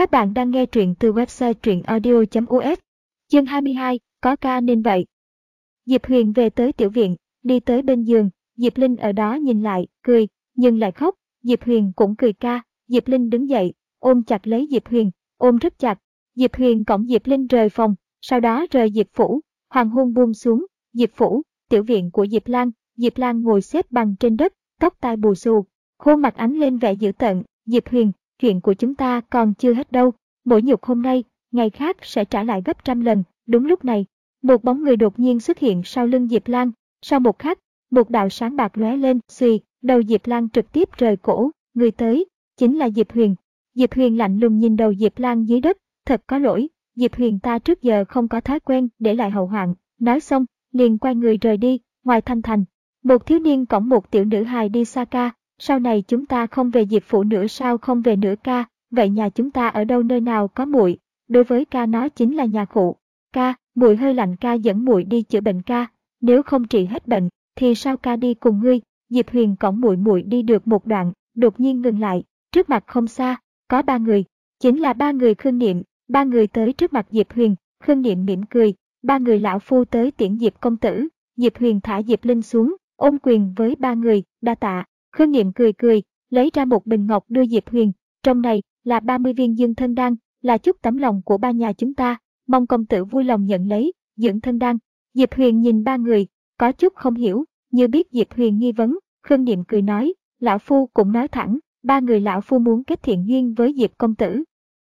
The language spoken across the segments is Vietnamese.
Các bạn đang nghe truyện từ website truyệnaudio.us. Chương 22, có ca nên vậy. Diệp Huyền về tới tiểu viện, đi tới bên giường, Diệp Linh ở đó nhìn lại, cười, nhưng lại khóc. Diệp Huyền cũng cười ca. Diệp Linh đứng dậy, ôm chặt lấy Diệp Huyền, ôm rất chặt. Diệp Huyền cõng Diệp Linh rời phòng, sau đó rời Diệp phủ. Hoàng hôn buông xuống, Diệp phủ, tiểu viện của Diệp Lan. Diệp Lan ngồi xếp bằng trên đất, tóc tai bù xù, khuôn mặt ánh lên vẻ dữ tợn. Diệp Huyền, chuyện của chúng ta còn chưa hết đâu. Mỗi nhục hôm nay, ngày khác sẽ trả lại gấp trăm lần. Đúng lúc này, một bóng người đột nhiên xuất hiện sau lưng Diệp Lan. Sau một khắc, một đạo sáng bạc lóe lên, xùy, đầu Diệp Lan trực tiếp rời cổ. Người tới chính là Diệp Huyền. Diệp Huyền lạnh lùng nhìn đầu Diệp Lan dưới đất. Thật có lỗi, Diệp Huyền ta trước giờ không có thói quen để lại hậu hoạn. Nói xong, liền quay người rời đi. Ngoài Thanh Thành, một thiếu niên cõng một tiểu nữ hài đi xa ca. Sau này chúng ta không về Diệp phủ nữa sao? Không về nữa ca? Vậy nhà chúng ta ở đâu, nơi nào có muội? Đối với ca nó chính là nhà cụ. Ca, muội hơi lạnh, ca dẫn muội đi chữa bệnh ca. Nếu không trị hết bệnh, thì sao ca đi cùng ngươi? Diệp Huyền cõng muội đi được một đoạn, đột nhiên ngừng lại. Trước mặt không xa, có ba người. Chính là ba người Khương Niệm. Ba người tới trước mặt Diệp Huyền. Khương Niệm mỉm cười. Ba người lão phu tới tiễn Diệp công tử. Diệp Huyền thả Diệp Linh xuống, ôm quyền với ba người, đa tạ. Khương Niệm cười cười, lấy ra một bình ngọc đưa Diệp Huyền. Trong này là 30 viên dương thân đan, là chút tấm lòng của ba nhà chúng ta, mong công tử vui lòng nhận lấy. Dưỡng thân đan. Diệp Huyền nhìn ba người, có chút không hiểu, như biết Diệp Huyền nghi vấn. Khương Niệm cười nói, lão phu cũng nói thẳng, ba người lão phu muốn kết thiện duyên với Diệp công tử.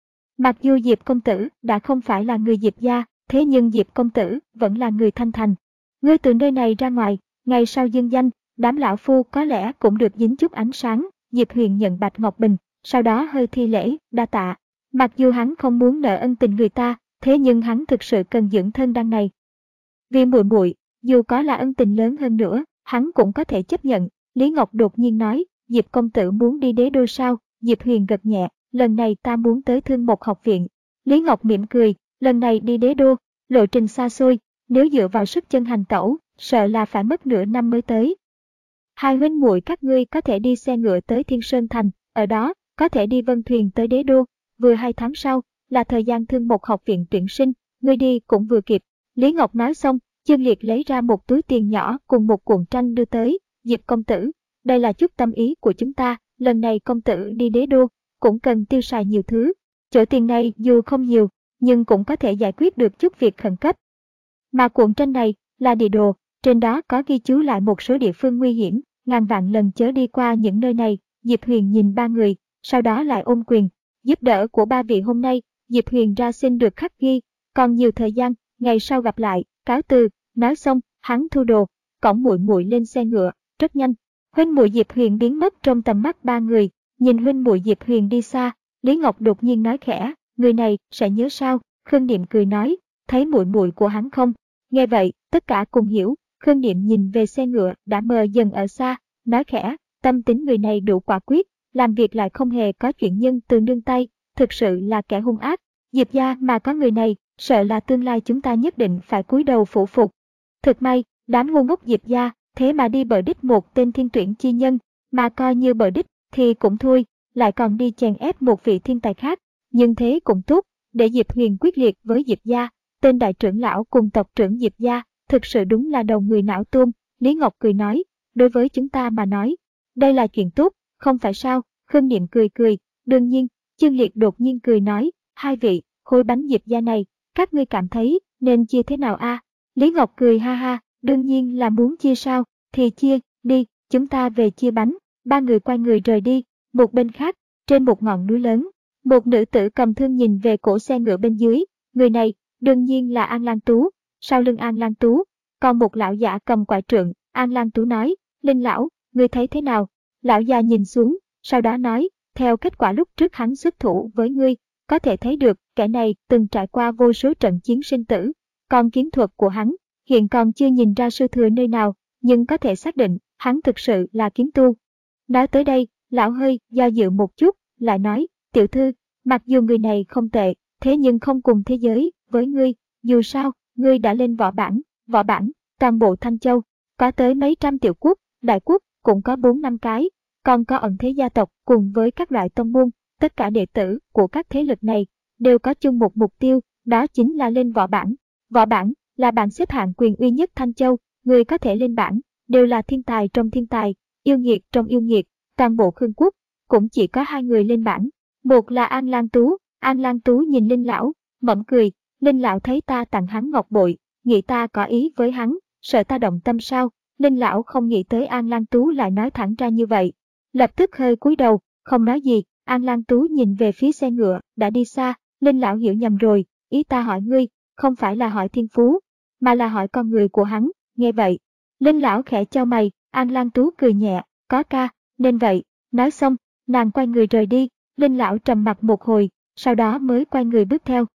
Mặc dù Diệp công tử đã không phải là người Diệp gia, thế nhưng Diệp công tử vẫn là người Thanh Thành. Ngươi từ nơi này ra ngoài, ngày sau dương danh, đám lão phu có lẽ cũng được dính chút ánh sáng. Diệp Huyền nhận bạch ngọc bình, sau đó hơi thi lễ, đa tạ. Mặc dù hắn không muốn nợ ân tình người ta, thế nhưng hắn thực sự cần dưỡng thân đan này. Vì muội, dù có là ân tình lớn hơn nữa, hắn cũng có thể chấp nhận. Lý Ngọc đột nhiên nói, Diệp công tử muốn đi đế đô sao? Diệp Huyền gật nhẹ, lần này ta muốn tới Thương Mộc học viện. Lý Ngọc mỉm cười, lần này đi đế đô, lộ trình xa xôi, nếu dựa vào sức chân hành tẩu, sợ là phải mất nửa năm mới tới. Hai huynh muội các ngươi có thể đi xe ngựa tới Thiên Sơn Thành, ở đó có thể đi vân thuyền tới đế đô. Vừa 2 tháng sau là thời gian Thương Mộc học viện tuyển sinh, ngươi đi cũng vừa kịp. Lý Ngọc nói xong, Chương Liệt lấy ra một túi tiền nhỏ cùng một cuộn tranh đưa tới. Diệp công tử, đây là chút tâm ý của chúng ta, lần này công tử đi đế đô cũng cần tiêu xài nhiều thứ. Chỗ tiền này dù không nhiều, nhưng cũng có thể giải quyết được chút việc khẩn cấp. Mà cuộn tranh này là địa đồ, trên đó có ghi chú lại một số địa phương nguy hiểm, ngàn vạn lần chớ đi qua những nơi này. Diệp Huyền nhìn ba người, sau đó lại ôm quyền. Giúp đỡ của ba vị hôm nay, Diệp Huyền ra xin được khắc ghi, còn nhiều thời gian, ngày sau gặp lại, cáo từ. Nói xong, hắn thu đồ, cõng muội lên xe ngựa, rất nhanh. Huynh muội Diệp Huyền biến mất trong tầm mắt ba người, nhìn huynh muội Diệp Huyền đi xa, Lý Ngọc đột nhiên nói khẽ, người này sẽ nhớ sao? Khương Niệm cười nói, thấy muội của hắn không? Nghe vậy, tất cả cùng hiểu. Khương Niệm nhìn về xe ngựa đã mờ dần ở xa, nói khẽ, tâm tính người này đủ quả quyết, làm việc lại không hề có chuyện nhân từ nương tay, thực sự là kẻ hung ác. Diệp gia mà có người này, sợ là tương lai chúng ta nhất định phải cúi đầu phủ phục. Thực may, đám ngu ngốc Diệp gia, thế mà đi bợ đích một tên thiên tuyển chi nhân, mà coi như bợ đích thì cũng thôi, lại còn đi chèn ép một vị thiên tài khác. Nhưng thế cũng tốt, để Diệp Huyền quyết liệt với Diệp gia, tên đại trưởng lão cùng tộc trưởng Diệp gia, thực sự đúng là đầu người não tôm. Lý Ngọc cười nói, đối với chúng ta mà nói, đây là chuyện tốt, không phải sao? Khương Niệm cười cười, đương nhiên. Chương Liệt đột nhiên cười nói, hai vị, khối bánh Diệp gia này, các ngươi cảm thấy nên chia thế nào a? Lý Ngọc cười ha ha, đương nhiên là muốn chia sao, thì chia, đi, chúng ta về chia bánh. Ba người quay người rời đi. Một bên khác, trên một ngọn núi lớn, một nữ tử cầm thương nhìn về cổ xe ngựa bên dưới. Người này, đương nhiên là An Lan Tú. Sau lưng An Lan Tú, còn một lão giả cầm quải trượng. An Lan Tú nói, Linh lão, ngươi thấy thế nào? Lão già nhìn xuống, sau đó nói, theo kết quả lúc trước hắn xuất thủ với ngươi, có thể thấy được kẻ này từng trải qua vô số trận chiến sinh tử. Còn kiếm thuật của hắn, hiện còn chưa nhìn ra sư thừa nơi nào, nhưng có thể xác định hắn thực sự là kiếm tu. Nói tới đây, lão hơi do dự một chút, lại nói, tiểu thư, mặc dù người này không tệ, thế nhưng không cùng thế giới với ngươi. Dù sao, ngươi đã lên võ bản, toàn bộ Thanh Châu, có tới mấy trăm tiểu quốc, đại quốc cũng có 4-5 cái, còn có ẩn thế gia tộc cùng với các loại tông môn. Tất cả đệ tử của các thế lực này đều có chung một mục tiêu, đó chính là lên võ bảng. Võ bảng là bảng xếp hạng quyền uy nhất Thanh Châu, người có thể lên bảng đều là thiên tài trong thiên tài, yêu nghiệt trong yêu nghiệt. Toàn bộ Khương Quốc cũng chỉ có 2 người lên bảng. Một là An Lan Tú nhìn Linh lão, mỉm cười. Linh lão thấy ta tặng hắn ngọc bội, nghĩ ta có ý với hắn, sợ ta động tâm sao? Linh lão không nghĩ tới An Lan Tú lại nói thẳng ra như vậy, lập tức hơi cúi đầu, không nói gì. An Lan Tú nhìn về phía xe ngựa đã đi xa. Linh lão hiểu nhầm rồi, ý ta hỏi ngươi, không phải là hỏi thiên phú, mà là hỏi con người của hắn. Nghe vậy, Linh lão khẽ chau mày. An Lan Tú cười nhẹ, có ca, nên vậy. Nói xong, nàng quay người rời đi. Linh lão trầm mặc một hồi, sau đó mới quay người bước theo.